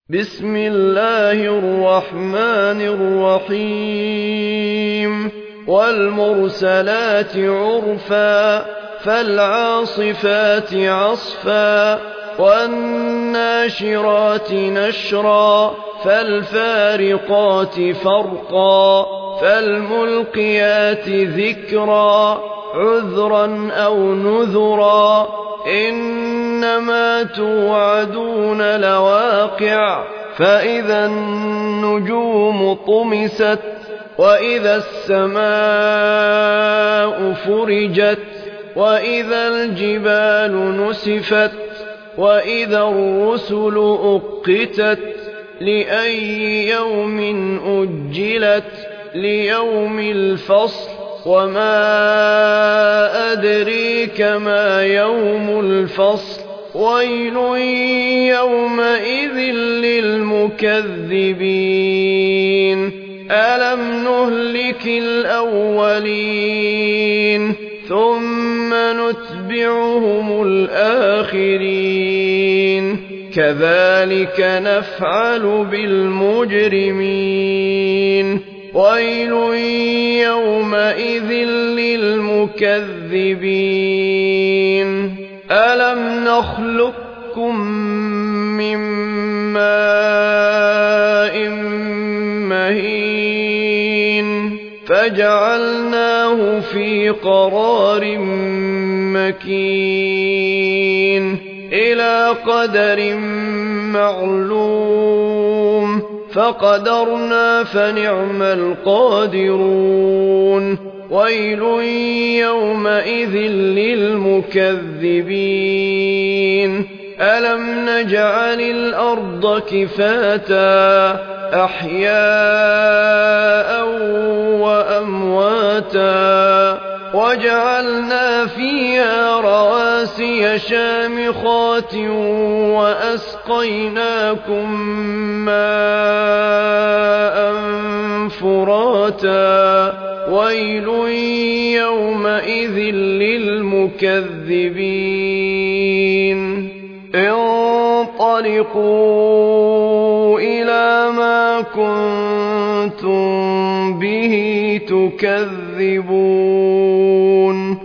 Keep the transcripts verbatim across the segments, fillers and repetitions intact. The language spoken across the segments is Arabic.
بسم الله الرحمن الرحيم والمرسلات عرفا فالعاصفات عصفا والناشرات نشرا فالفارقات فرقا فالملقيات ذكرا عذرا أو نذرا إنما توعدون لواقع فإذا النجوم طمست وإذا السماء فرجت وإذا الجبال نسفت وإذا الرسل أقتت لأي يوم أجلت ليوم الفصل وما أدريك ما يوم الفصل ويل يومئذ للمكذبين ألم نهلك الأولين ثم نتبعهم الآخرين كذلك نفعل بالمجرمين ويل يومئذ للمكذبين ألم نخلقكم من ماء مهين فجعلناه في قرار مكين إلى قدر معلوم فقدرنا فنعم القادرون ويل يومئذ للمكذبين ألم نجعل الأرض كفاتا أحياء وأمواتا وجعلنا فيها رواسي شامخات وأسقيناكم ماء فراتا ويل يومئذ للمكذبين انطلقوا إلى ما كنتم به تكذبون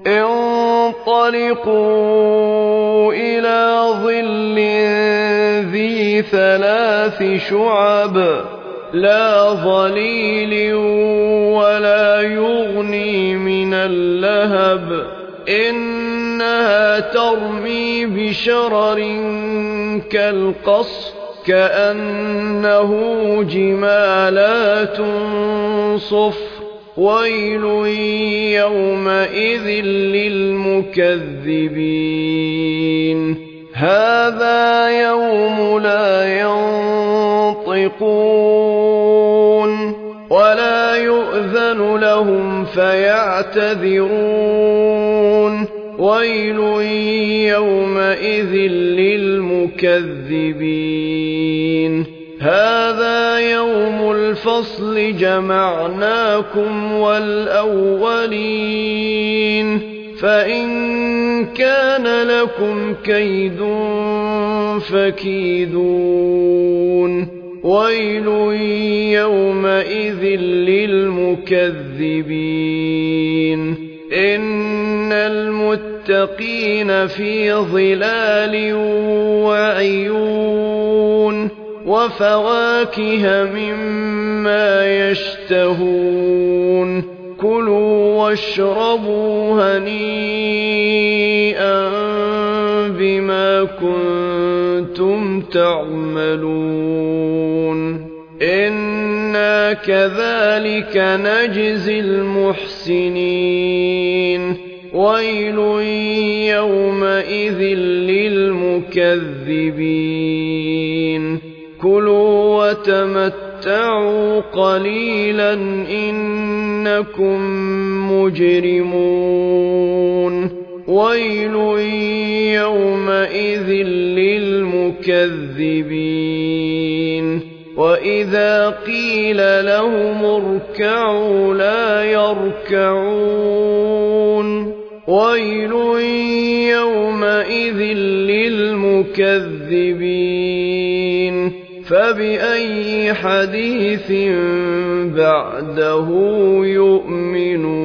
انطلقوا إلى ظل ذي ثلاث شعب لا ظليل ولا يغني من اللهب إنها ترمي بشرر كالقصر كأنه جمالات صفر ويل يومئذ للمكذبين هذا يوم لا ينطقون ولا يؤذن لهم فيعتذرون ويل يومئذ للمكذبين هذا يوم الفصل جمعناكم والأولين فإن كان لكم كيد فكيدون ويل يومئذ للمكذبين إن المتقين في ظلال وعيون وفواكه مما يشتهون كلوا واشربوا هنيئا بما كنتم تعملون إنا كذلك نجزي المحسنين ويل يومئذ للمكذبين كلوا وتمتعوا قليلا إنكم مجرمون ويل يومئذ للمكذبين وإذا قيل لهم اركعوا لا يركعون ويل يومئذ للمكذبين فبأي حديث بعده يؤمنون